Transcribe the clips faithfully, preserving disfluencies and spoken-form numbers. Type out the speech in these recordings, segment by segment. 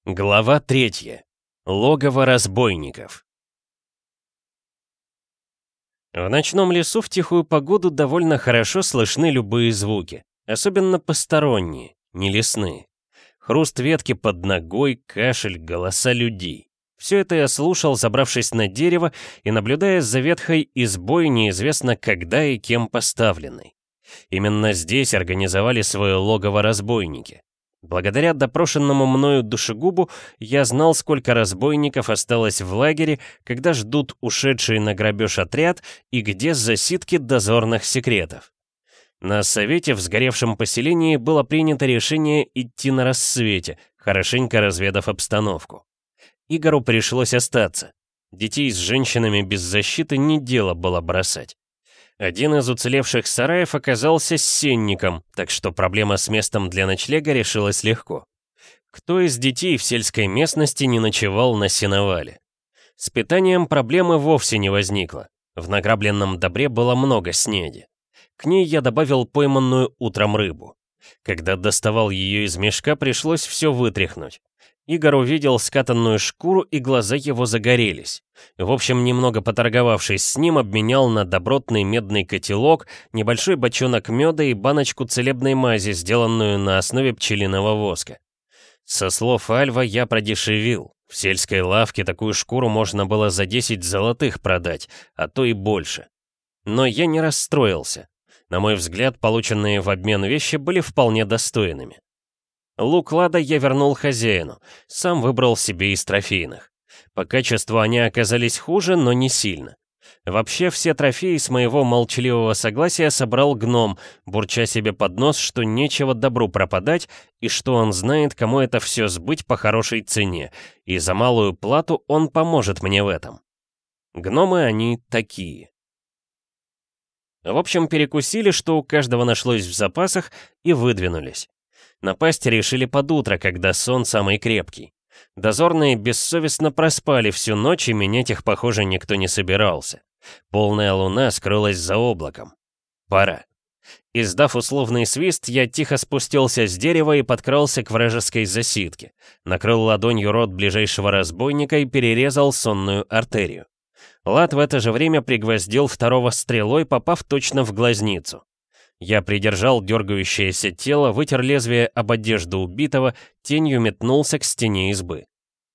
Глава третья. Логово разбойников. В ночном лесу в тихую погоду довольно хорошо слышны любые звуки, особенно посторонние, не лесные. Хруст ветки под ногой, кашель, голоса людей. Все это я слушал, забравшись на дерево и наблюдая за ветхой избой, неизвестно когда и кем поставленной. Именно здесь организовали свое логово разбойники. Благодаря допрошенному мною душегубу я знал, сколько разбойников осталось в лагере, когда ждут ушедший на грабеж отряд и где засидки дозорных секретов. На совете в сгоревшем поселении было принято решение идти на рассвете, хорошенько разведав обстановку. Игору пришлось остаться. Детей с женщинами без защиты не дело было бросать. Один из уцелевших сараев оказался сенником, так что проблема с местом для ночлега решилась легко. Кто из детей в сельской местности не ночевал на сеновале? С питанием проблемы вовсе не возникло. В награбленном добре было много снеди. К ней я добавил пойманную утром рыбу. Когда доставал ее из мешка, пришлось все вытряхнуть. Игорь увидел скатанную шкуру, и глаза его загорелись. В общем, немного поторговавшись с ним, обменял на добротный медный котелок, небольшой бочонок меда и баночку целебной мази, сделанную на основе пчелиного воска. Со слов Альва я продешевил. В сельской лавке такую шкуру можно было за десять золотых продать, а то и больше. Но я не расстроился. На мой взгляд, полученные в обмен вещи были вполне достойными. Лук Лада я вернул хозяину, сам выбрал себе из трофейных. По качеству они оказались хуже, но не сильно. Вообще все трофеи с моего молчаливого согласия собрал гном, бурча себе под нос, что нечего добру пропадать, и что он знает, кому это все сбыть по хорошей цене, и за малую плату он поможет мне в этом. Гномы они такие. В общем, перекусили, что у каждого нашлось в запасах, и выдвинулись. Напасть решили под утро, когда сон самый крепкий. Дозорные бессовестно проспали всю ночь, и менять их, похоже, никто не собирался. Полная луна скрылась за облаком. Пора. Издав условный свист, я тихо спустился с дерева и подкрался к вражеской засидке. Накрыл ладонью рот ближайшего разбойника и перерезал сонную артерию. Лад в это же время пригвоздил второго стрелой, попав точно в глазницу. Я придержал дергающееся тело, вытер лезвие об одежду убитого, тенью метнулся к стене избы.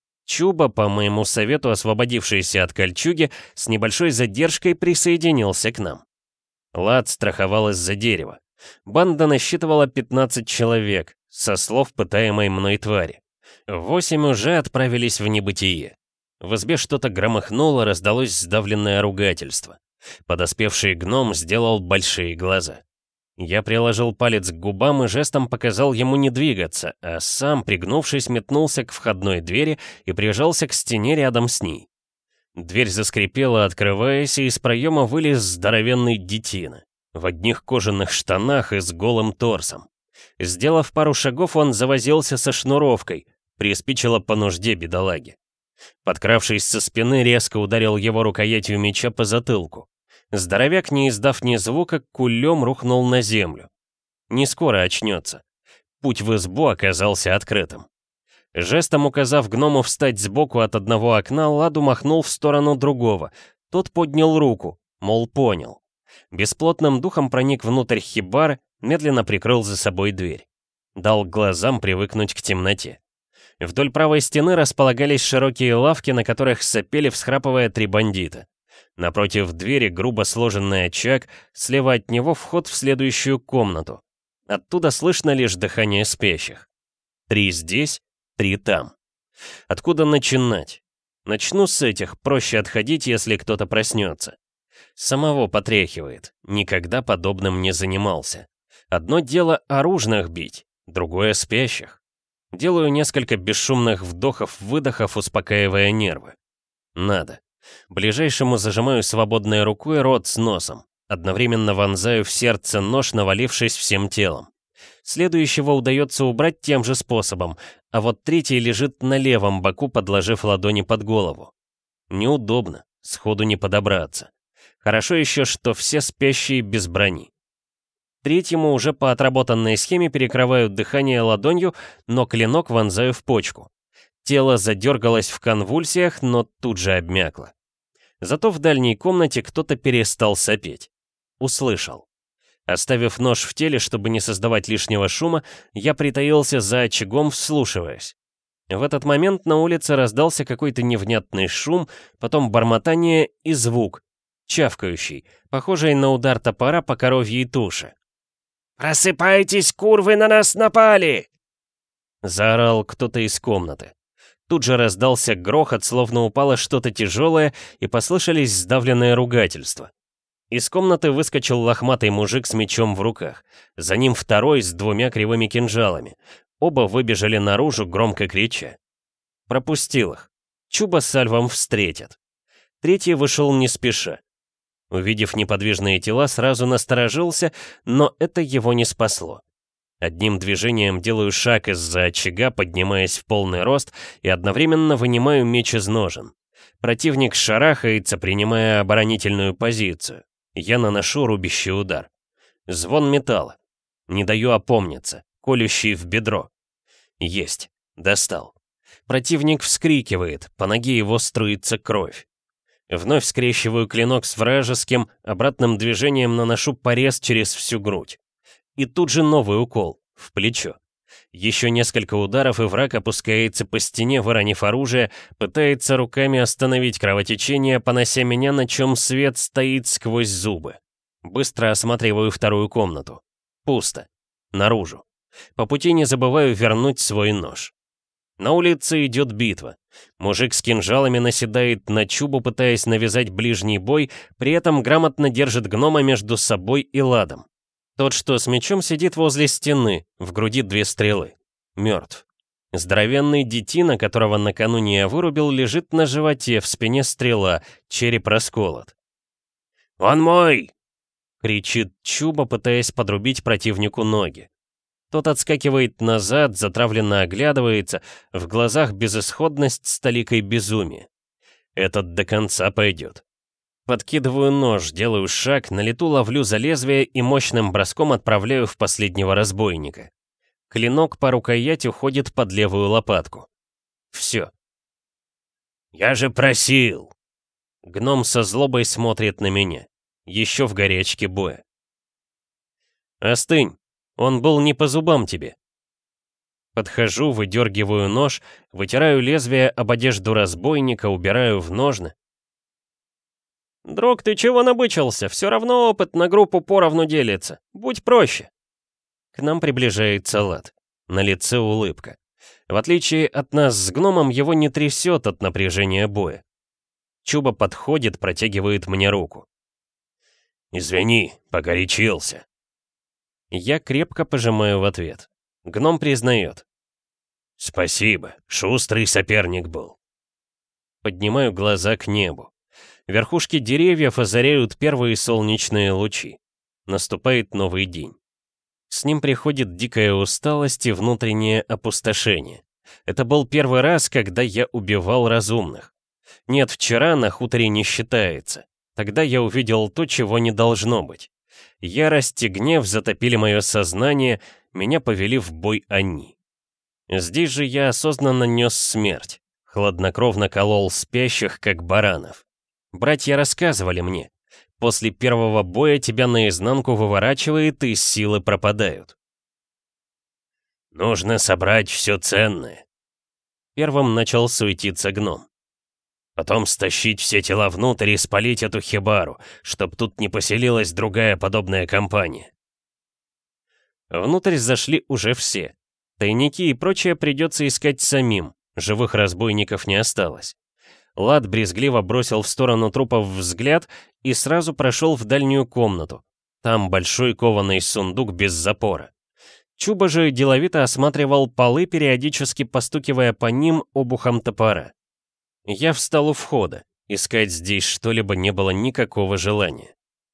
Чуба, по моему совету освободившийся от кольчуги, с небольшой задержкой присоединился к нам. Лад страховал из-за дерева. Банда насчитывала пятнадцать человек, со слов пытаемой мной твари. Восемь уже отправились в небытие. В избе что-то громыхнуло, раздалось сдавленное ругательство. Подоспевший гном сделал большие глаза. Я приложил палец к губам и жестом показал ему не двигаться, а сам, пригнувшись, метнулся к входной двери и прижался к стене рядом с ней. Дверь заскрипела, открываясь, и из проема вылез здоровенный детина, в одних кожаных штанах и с голым торсом. Сделав пару шагов, он завозился со шнуровкой, приспичило по нужде бедолаге. Подкравшись со спины, резко ударил его рукоятью меча по затылку. Здоровяк, не издав ни звука, кулем рухнул на землю. Не скоро очнется. Путь в избу оказался открытым. Жестом указав гному встать сбоку от одного окна, Ладу махнул в сторону другого. Тот поднял руку, мол, понял. Бесплотным духом проник внутрь хибары, медленно прикрыл за собой дверь. Дал глазам привыкнуть к темноте. Вдоль правой стены располагались широкие лавки, на которых сопели, всхрапывая, три бандита. Напротив двери грубо сложенный очаг, слева от него вход в следующую комнату. Оттуда слышно лишь дыхание спящих. Три здесь, три там. Откуда начинать? Начну с этих, проще отходить, если кто-то проснется. Самого потряхивает, никогда подобным не занимался. Одно дело оружных бить, другое спящих. Делаю несколько бесшумных вдохов-выдохов, успокаивая нервы. Надо. Ближайшему зажимаю свободной рукой рот с носом. Одновременно вонзаю в сердце нож, навалившись всем телом. Следующего удается убрать тем же способом, а вот третий лежит на левом боку, подложив ладони под голову. Неудобно, сходу не подобраться. Хорошо еще, что все спящие без брони. Третьему уже по отработанной схеме перекрываю дыхание ладонью, но клинок вонзаю в почку. Тело задергалось в конвульсиях, но тут же обмякло. Зато в дальней комнате кто-то перестал сопеть. Услышал. Оставив нож в теле, чтобы не создавать лишнего шума, я притаился за очагом, вслушиваясь. В этот момент на улице раздался какой-то невнятный шум, потом бормотание и звук, чавкающий, похожий на удар топора по коровьей туше. «Просыпайтесь, курвы, на нас напали!» Заорал кто-то из комнаты. Тут же раздался грохот, словно упало что-то тяжелое, и послышались сдавленные ругательства. Из комнаты выскочил лохматый мужик с мечом в руках. За ним второй с двумя кривыми кинжалами. Оба выбежали наружу, громко крича. Пропустил их. Чуба с Альвом встретят. Третий вышел не спеша. Увидев неподвижные тела, сразу насторожился, но это его не спасло. Одним движением делаю шаг из-за очага, поднимаясь в полный рост, и одновременно вынимаю меч из ножен. Противник шарахается, принимая оборонительную позицию. Я наношу рубящий удар. Звон металла. Не даю опомниться, колющий в бедро. Есть. Достал. Противник вскрикивает, по ноге его струится кровь. Вновь скрещиваю клинок с вражеским, обратным движением наношу порез через всю грудь. И тут же новый укол, в плечо. Еще несколько ударов, и враг опускается по стене, выронив оружие, пытается руками остановить кровотечение, понося меня, на чем свет стоит сквозь зубы. Быстро осматриваю вторую комнату. Пусто. Наружу. По пути не забываю вернуть свой нож. На улице идет битва. Мужик с кинжалами наседает на Чубу, пытаясь навязать ближний бой, при этом грамотно держит гнома между собой и Ладом. Тот, что с мечом, сидит возле стены, в груди две стрелы. Мертв. Здоровенный детина, которого накануне я вырубил, лежит на животе, в спине стрела, череп расколот. «Он мой!» — кричит Чуба, пытаясь подрубить противнику ноги. Тот отскакивает назад, затравленно оглядывается, в глазах безысходность с толикой безумия. Этот до конца пойдет. Подкидываю нож, делаю шаг, на лету ловлю за лезвие и мощным броском отправляю в последнего разбойника. Клинок по рукоять уходит под левую лопатку. Все. «Я же просил!» Гном со злобой смотрит на меня. Еще в горячке боя. «Остынь, он был не по зубам тебе». Подхожу, выдергиваю нож, вытираю лезвие об одежду разбойника, убираю в ножны. «Друг, ты чего набычился? Все равно опыт на группу поровну делится. Будь проще». К нам приближается Лад. На лице улыбка. В отличие от нас с гномом, его не трясет от напряжения боя. Чуба подходит, протягивает мне руку. «Извини, погорячился». Я крепко пожимаю в ответ. Гном признает. «Спасибо, шустрый соперник был». Поднимаю глаза к небу. Верхушки деревьев озаряют первые солнечные лучи. Наступает новый день. С ним приходит дикая усталость и внутреннее опустошение. Это был первый раз, когда я убивал разумных. Нет, вчера на хуторе не считается. Тогда я увидел то, чего не должно быть. Ярость и гнев затопили мое сознание, меня повели в бой они. Здесь же я осознанно нес смерть, хладнокровно колол спящих, как баранов. Братья рассказывали мне, после первого боя тебя наизнанку выворачивает и силы пропадают. «Нужно собрать все ценное». Первым начал суетиться гном. «Потом стащить все тела внутрь и спалить эту хибару, чтоб тут не поселилась другая подобная компания». Внутрь зашли уже все. Тайники и прочее придется искать самим, живых разбойников не осталось. Лад брезгливо бросил в сторону трупов взгляд и сразу прошел в дальнюю комнату. Там большой кованый сундук без запора. Чуба же деловито осматривал полы, периодически постукивая по ним обухом топора. Я встал у входа. Искать здесь что-либо не было никакого желания.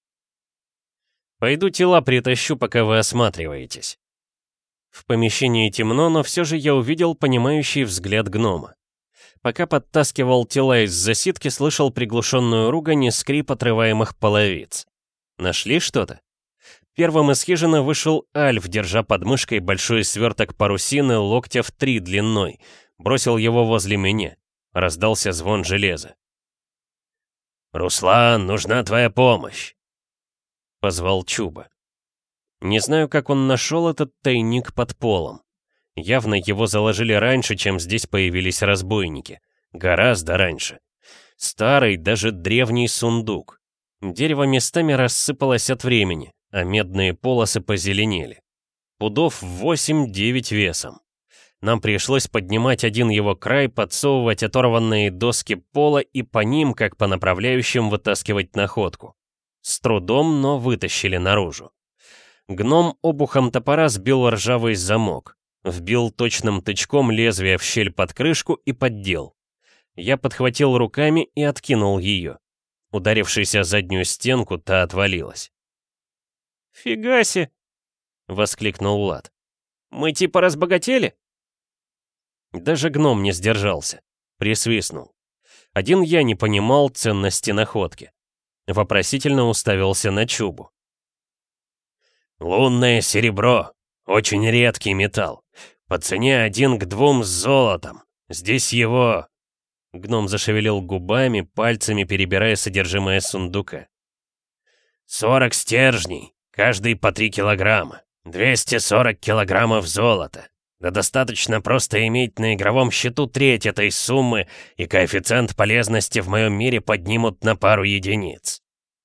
«Пойду тела притащу, пока вы осматриваетесь». В помещении темно, но все же я увидел понимающий взгляд гнома. Пока подтаскивал тела из засидки, слышал приглушенную ругань и скрип отрываемых половиц. Нашли что-то? Первым из хижины вышел Альф, держа под мышкой большой сверток парусины локтя в три длиной. бросил его возле меня. Раздался звон железа. «Руслан, нужна твоя помощь!» — позвал Чуба. Не знаю, как он нашел этот тайник под полом. Явно его заложили раньше, чем здесь появились разбойники. Гораздо раньше. Старый, даже древний сундук. Дерево местами рассыпалось от времени, а медные полосы позеленели. Пудов восемь-девять весом. Нам пришлось поднимать один его край, подсовывать оторванные доски пола и по ним, как по направляющим, вытаскивать находку. С трудом, но вытащили наружу. Гном обухом топора сбил ржавый замок, вбил точным тычком лезвие в щель под крышку и поддел. Я подхватил руками и откинул ее. Ударившись о заднюю стенку, та отвалилась. «Фигаси!» — воскликнул Влад. «Мы типа разбогатели?» Даже гном не сдержался. Присвистнул. Один я не понимал ценности находки. Вопросительно уставился на Чубу. «Лунное серебро. Очень редкий металл. По цене один к двум с золотом. Здесь его...» Гном зашевелил губами, пальцами перебирая содержимое сундука. «Сорок стержней, каждый по три килограмма. двести сорок килограммов золота. Да достаточно просто иметь на игровом счету треть этой суммы, и коэффициент полезности в моем мире поднимут на пару единиц».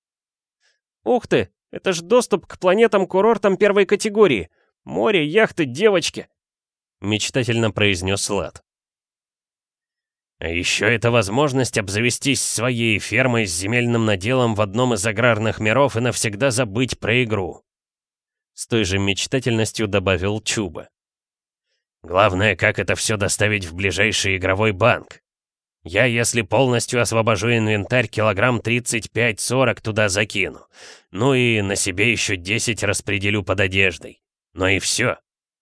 «Ух ты, это ж доступ к планетам-курортам первой категории. Море, яхты, девочки!» — мечтательно произнес Лад. «А еще это возможность обзавестись своей фермой с земельным наделом в одном из аграрных миров и навсегда забыть про игру», — с той же мечтательностью добавил Чуба. «Главное, как это все доставить в ближайший игровой банк. Я, если полностью освобожу инвентарь, килограмм тридцать пять сорок туда закину. Ну и на себе еще десять распределю под одеждой. Но и все».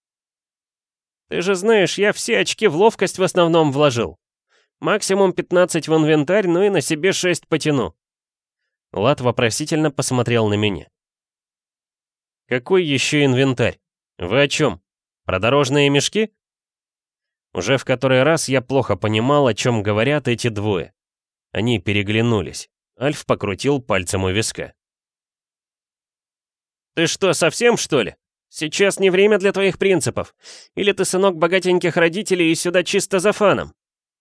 «Ты же знаешь, я все очки в ловкость в основном вложил. Максимум пятнадцать в инвентарь, ну и на себе шесть потяну». Лад вопросительно посмотрел на меня. «Какой еще инвентарь? Вы о чем? Про дорожные мешки?» Уже в который раз я плохо понимал, о чем говорят эти двое. Они переглянулись. Альф покрутил пальцем у виска. «Ты что, совсем, что ли? Сейчас не время для твоих принципов. Или ты сынок богатеньких родителей и сюда чисто за фаном?»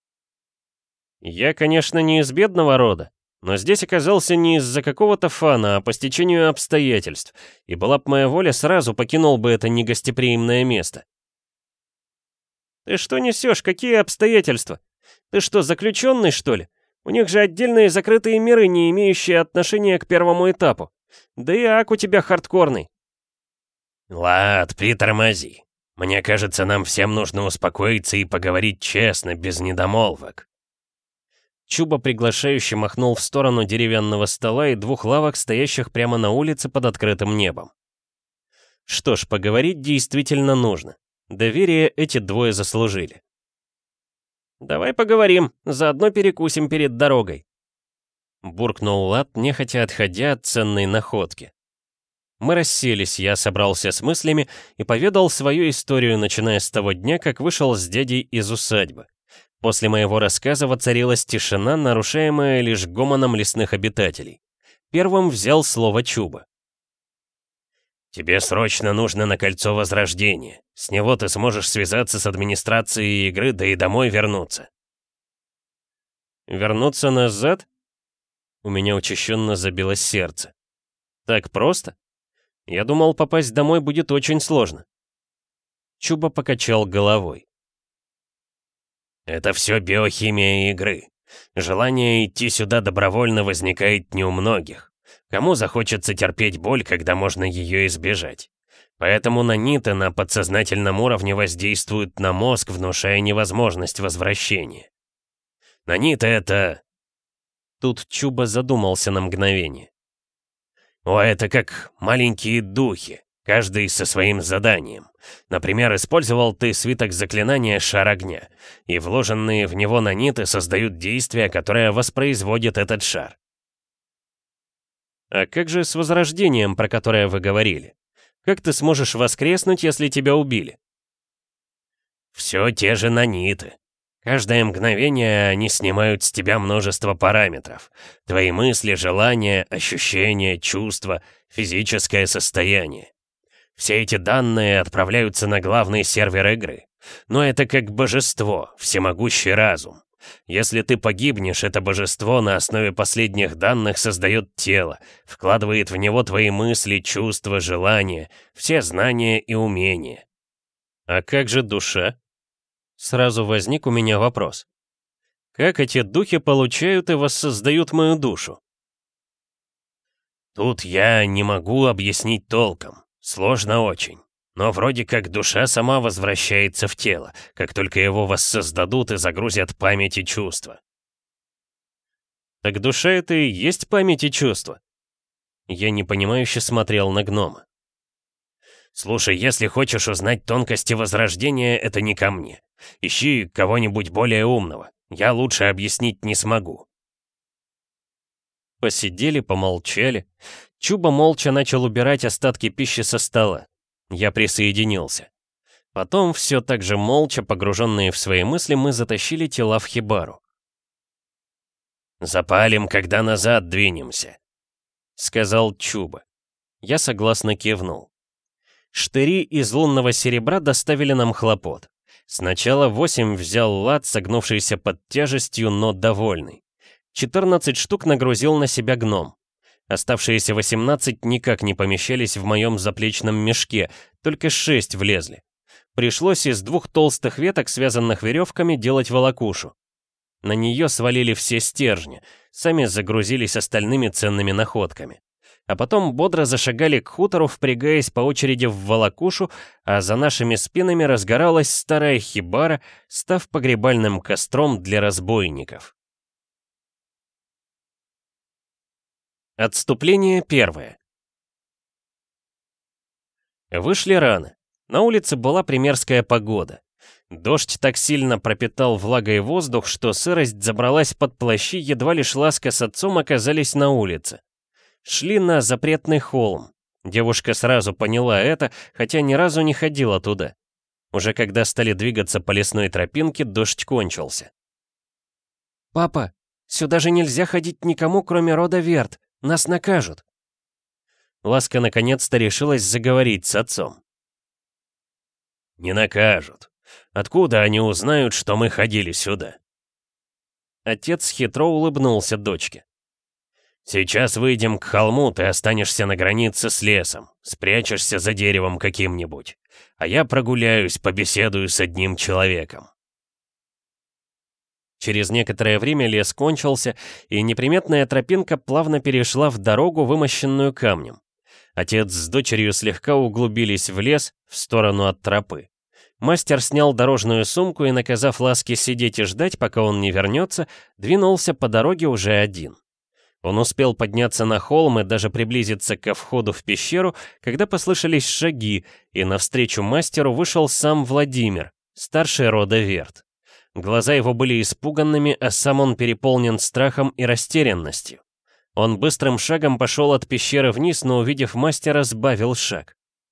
Я, конечно, не из бедного рода, но здесь оказался не из-за какого-то фана, а по стечению обстоятельств, и была б моя воля, сразу покинул бы это негостеприимное место. «Ты что несешь? Какие обстоятельства? Ты что, заключенный, что ли? У них же отдельные закрытые миры, не имеющие отношения к первому этапу. Да и ак у тебя хардкорный». «Лад, притормози. Мне кажется, нам всем нужно успокоиться и поговорить честно, без недомолвок». Чуба приглашающе махнул в сторону деревянного стола и двух лавок, стоящих прямо на улице под открытым небом. Что ж, поговорить действительно нужно. Доверие эти двое заслужили. «Давай поговорим, заодно перекусим перед дорогой», — буркнул Лад, нехотя отходя от ценной находки. Мы расселись, я собрался с мыслями и поведал свою историю, начиная с того дня, как вышел с дядей из усадьбы. После моего рассказа воцарилась тишина, нарушаемая лишь гомоном лесных обитателей. Первым взял слово Чуба. «Тебе срочно нужно на кольцо Возрождения. С него ты сможешь связаться с администрацией игры, да и домой вернуться». «Вернуться назад?» У меня учащенно забилось сердце. «Так просто? Я думал, попасть домой будет очень сложно». Чуба покачал головой. «Это все биохимия игры. Желание идти сюда добровольно возникает не у многих. Кому захочется терпеть боль, когда можно ее избежать? Поэтому наниты на подсознательном уровне воздействуют на мозг, внушая невозможность возвращения. Наниты — это...» Тут Чуба задумался на мгновение. «О, это как маленькие духи, каждый со своим заданием. Например, использовал ты свиток заклинания «Шар огня», и вложенные в него наниты создают действие, которое воспроизводит этот шар. А как же с возрождением, про которое вы говорили? Как ты сможешь воскреснуть, если тебя убили? Все те же наниты. Каждое мгновение они снимают с тебя множество параметров. Твои мысли, желания, ощущения, чувства, физическое состояние. Все эти данные отправляются на главный сервер игры. Но это как божество, всемогущий разум. Если ты погибнешь, это божество на основе последних данных создает тело, вкладывает в него твои мысли, чувства, желания, все знания и умения. А как же душа? Сразу возник у меня вопрос. Как эти духи получают и воссоздают мою душу? Тут я не могу объяснить толком. Сложно очень. Но вроде как душа сама возвращается в тело, как только его воссоздадут и загрузят память и чувства. Так душа — это и есть память и чувства? Я непонимающе смотрел на гнома. Слушай, если хочешь узнать тонкости возрождения, это не ко мне. Ищи кого-нибудь более умного. Я лучше объяснить не смогу. Посидели, помолчали. Чуба молча начал убирать остатки пищи со стола. Я присоединился. Потом, все так же молча, погруженные в свои мысли, мы затащили тела в хибару. «Запалим, когда назад двинемся», — сказал Чуба. Я согласно кивнул. Штыри из лунного серебра доставили нам хлопот. Сначала восемь взял Лад, согнувшийся под тяжестью, но довольный. четырнадцать штук нагрузил на себя гном. Оставшиеся восемнадцать никак не помещались в моем заплечном мешке, только шесть влезли. Пришлось из двух толстых веток, связанных веревками, делать волокушу. На нее свалили все стержни, сами загрузились остальными ценными находками. А потом бодро зашагали к хутору, впрягаясь по очереди в волокушу, а за нашими спинами разгоралась старая хибара, став погребальным костром для разбойников. Отступление первое. Вышли рано. На улице была примерская погода. Дождь так сильно пропитал влагой воздух, что сырость забралась под плащи, едва лишь Ласка с отцом оказались на улице. Шли на запретный холм. Девушка сразу поняла это, хотя ни разу не ходила туда. Уже когда стали двигаться по лесной тропинке, дождь кончился. «Папа, сюда же нельзя ходить никому, кроме рода Верт. Нас накажут». Ласка наконец-то решилась заговорить с отцом. «Не накажут. Откуда они узнают, что мы ходили сюда?» Отец хитро улыбнулся дочке. «Сейчас выйдем к холму, ты останешься на границе с лесом, спрячешься за деревом каким-нибудь, а я прогуляюсь, побеседую с одним человеком». Через некоторое время лес кончился, и неприметная тропинка плавно перешла в дорогу, вымощенную камнем. Отец с дочерью слегка углубились в лес, в сторону от тропы. Мастер снял дорожную сумку и, наказав Ласке сидеть и ждать, пока он не вернется, двинулся по дороге уже один. Он успел подняться на холм и даже приблизиться ко входу в пещеру, когда послышались шаги, и навстречу мастеру вышел сам Владимир, старший рода Верт. Глаза его были испуганными, а сам он переполнен страхом и растерянностью. Он быстрым шагом пошел от пещеры вниз, но, увидев мастера, сбавил шаг.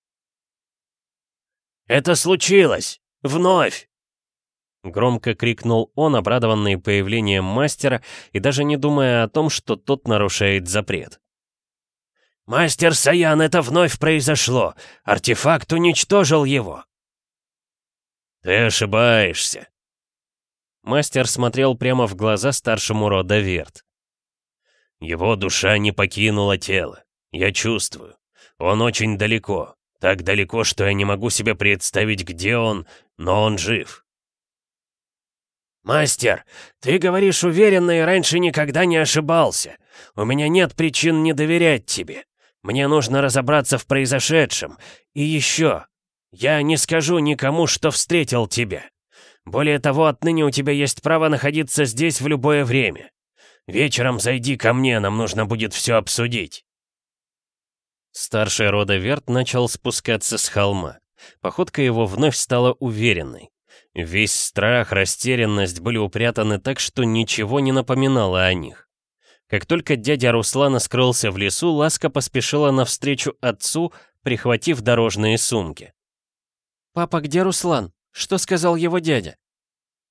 «Это случилось! Вновь!» Громко крикнул он, обрадованный появлением мастера и даже не думая о том, что тот нарушает запрет. «Мастер Саян, это вновь произошло! Артефакт уничтожил его!» «Ты ошибаешься!» Мастер смотрел прямо в глаза старшему рода Верт. «Его душа не покинула тело. Я чувствую. Он очень далеко. Так далеко, что я не могу себе представить, где он, но он жив». «Мастер, ты говоришь уверенно и раньше никогда не ошибался. У меня нет причин не доверять тебе. Мне нужно разобраться в произошедшем. И еще, я не скажу никому, что встретил тебя. Более того, отныне у тебя есть право находиться здесь в любое время. Вечером зайди ко мне, нам нужно будет все обсудить». Старший рода Верт начал спускаться с холма. Походка его вновь стала уверенной. Весь страх, растерянность были упрятаны так, что ничего не напоминало о них. Как только дядя Руслана скрылся в лесу, Ласка поспешила навстречу отцу, прихватив дорожные сумки. «Папа, где Руслан? Что сказал его дядя?»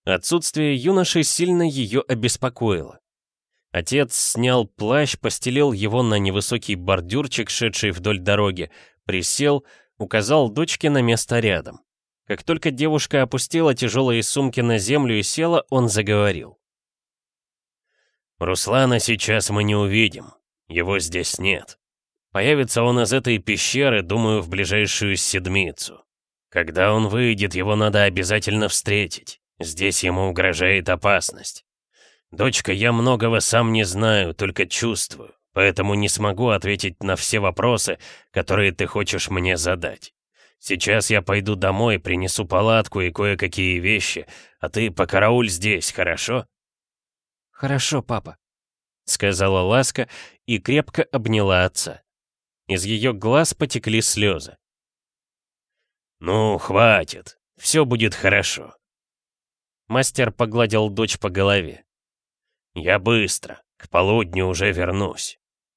Отсутствие юноши сильно ее обеспокоило. Отец снял плащ, постелил его на невысокий бордюрчик, шедший вдоль дороги, присел, указал дочке на место рядом. Как только девушка опустила тяжелые сумки на землю и села, он заговорил. «Руслана сейчас мы не увидим. Его здесь нет. Появится он из этой пещеры, думаю, в ближайшую седмицу. Когда он выйдет, его надо обязательно встретить. Здесь ему угрожает опасность. Дочка, я многого сам не знаю, только чувствую, поэтому не смогу ответить на все вопросы, которые ты хочешь мне задать. Сейчас я пойду домой, принесу палатку и кое-какие вещи, а ты покарауль здесь, хорошо?» «Хорошо, папа», — сказала Ласка и крепко обняла отца. Из ее глаз потекли слезы. «Ну, хватит, все будет хорошо». Мастер погладил дочь по голове. «Я быстро, к полудню уже вернусь».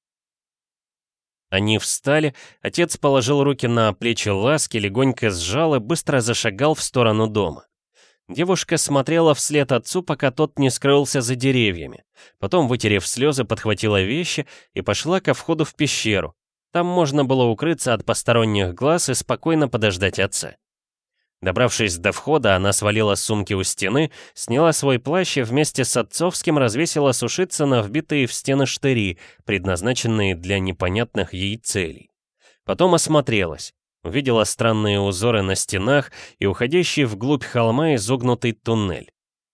Они встали, отец положил руки на плечи Ласки, легонько сжал и быстро зашагал в сторону дома. Девушка смотрела вслед отцу, пока тот не скрылся за деревьями. Потом, вытерев слезы, подхватила вещи и пошла ко входу в пещеру. Там можно было укрыться от посторонних глаз и спокойно подождать отца. Добравшись до входа, она свалила сумки у стены, сняла свой плащ и вместе с отцовским развесила сушиться на вбитые в стены штыри, предназначенные для непонятных ей целей. Потом осмотрелась, увидела странные узоры на стенах и уходящий вглубь холма изогнутый туннель.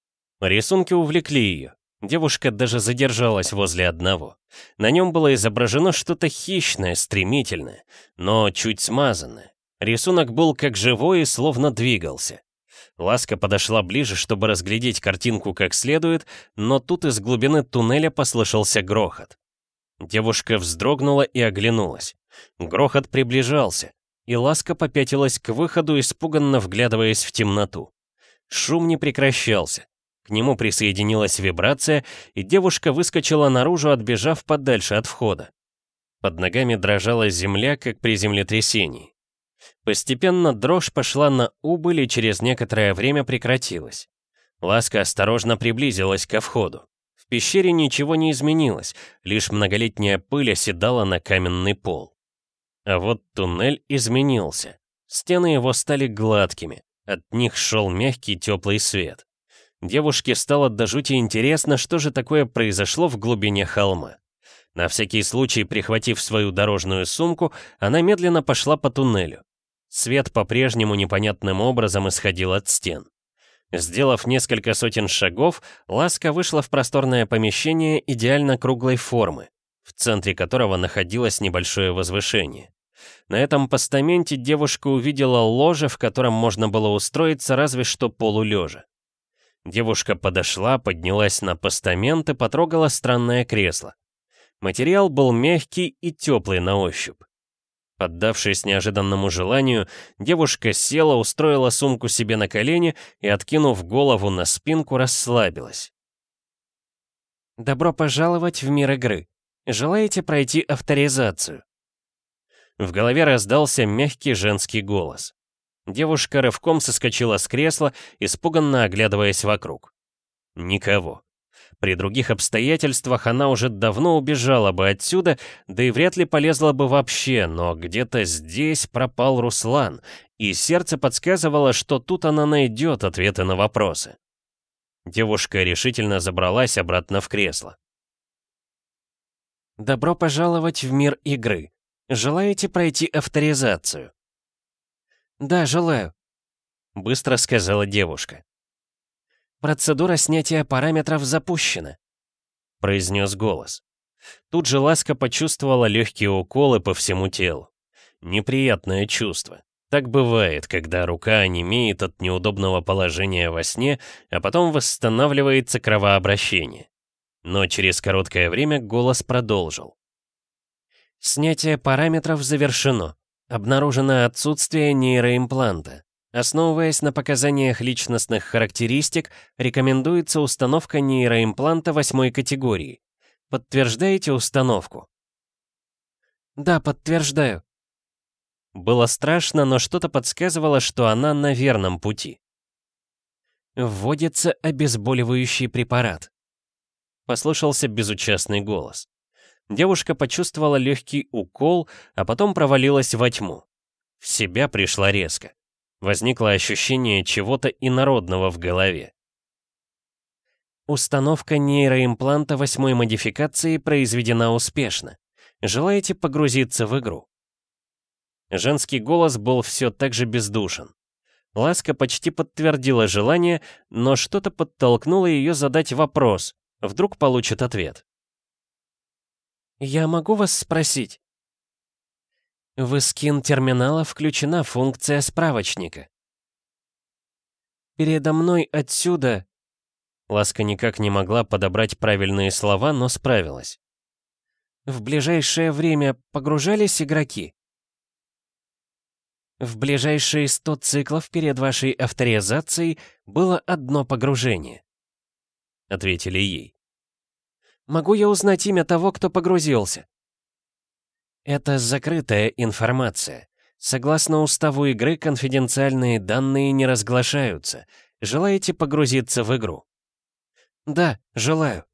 Рисунки увлекли ее. Девушка даже задержалась возле одного. На нем было изображено что-то хищное, стремительное, но чуть смазанное. Рисунок был как живой и словно двигался. Ласка подошла ближе, чтобы разглядеть картинку как следует, но тут из глубины туннеля послышался грохот. Девушка вздрогнула и оглянулась. Грохот приближался, и Ласка попятилась к выходу, испуганно вглядываясь в темноту. Шум не прекращался. К нему присоединилась вибрация, и девушка выскочила наружу, отбежав подальше от входа. Под ногами дрожала земля, как при землетрясении. Постепенно дрожь пошла на убыль и через некоторое время прекратилась. Ласка осторожно приблизилась ко входу. В пещере ничего не изменилось, лишь многолетняя пыль оседала на каменный пол. А вот туннель изменился. Стены его стали гладкими, от них шел мягкий теплый свет. Девушке стало до жути интересно, что же такое произошло в глубине холма. На всякий случай, прихватив свою дорожную сумку, она медленно пошла по туннелю. Свет по-прежнему непонятным образом исходил от стен. Сделав несколько сотен шагов, Ласка вышла в просторное помещение идеально круглой формы, в центре которого находилось небольшое возвышение. На этом постаменте девушка увидела ложе, в котором можно было устроиться разве что полулежа. Девушка подошла, поднялась на постамент и потрогала странное кресло. Материал был мягкий и теплый на ощупь. Поддавшись неожиданному желанию, девушка села, устроила сумку себе на колени и, откинув голову на спинку, расслабилась. «Добро пожаловать в мир игры. Желаете пройти авторизацию?» В голове раздался мягкий женский голос. Девушка рывком соскочила с кресла, испуганно оглядываясь вокруг. Никого. При других обстоятельствах она уже давно убежала бы отсюда, да и вряд ли полезла бы вообще, но где-то здесь пропал Руслан, и сердце подсказывало, что тут она найдет ответы на вопросы. Девушка решительно забралась обратно в кресло. «Добро пожаловать в мир игры. Желаете пройти авторизацию?» «Да, желаю», — быстро сказала девушка. «Процедура снятия параметров запущена», — произнес голос. Тут же Ласка почувствовала легкие уколы по всему телу. Неприятное чувство. Так бывает, когда рука онемеет от неудобного положения во сне, а потом восстанавливается кровообращение. Но через короткое время голос продолжил. «Снятие параметров завершено. Обнаружено отсутствие нейроимпланта. Основываясь на показаниях личностных характеристик, рекомендуется установка нейроимпланта восьмой категории. Подтверждаете установку?» «Да, подтверждаю». Было страшно, но что-то подсказывало, что она на верном пути. Вводится обезболивающий препарат. Послышался безучастный голос. Девушка почувствовала легкий укол, а потом провалилась во тьму. В себя пришла резко. Возникло ощущение чего-то инородного в голове. Установка нейроимпланта восьмой модификации произведена успешно. Желаете погрузиться в игру? Женский голос был все так же бездушен. Ласка почти подтвердила желание, но что-то подтолкнуло ее задать вопрос. Вдруг получит ответ. «Я могу вас спросить?» В скин терминала включена функция справочника. «Передо мной отсюда...» Ласка никак не могла подобрать правильные слова, но справилась. «В ближайшее время погружались игроки?» В ближайшие сто циклов перед вашей авторизацией было одно погружение», — ответили ей. «Могу я узнать имя того, кто погрузился?» «Это закрытая информация. Согласно уставу игры, конфиденциальные данные не разглашаются. Желаете погрузиться в игру?» «Да, желаю».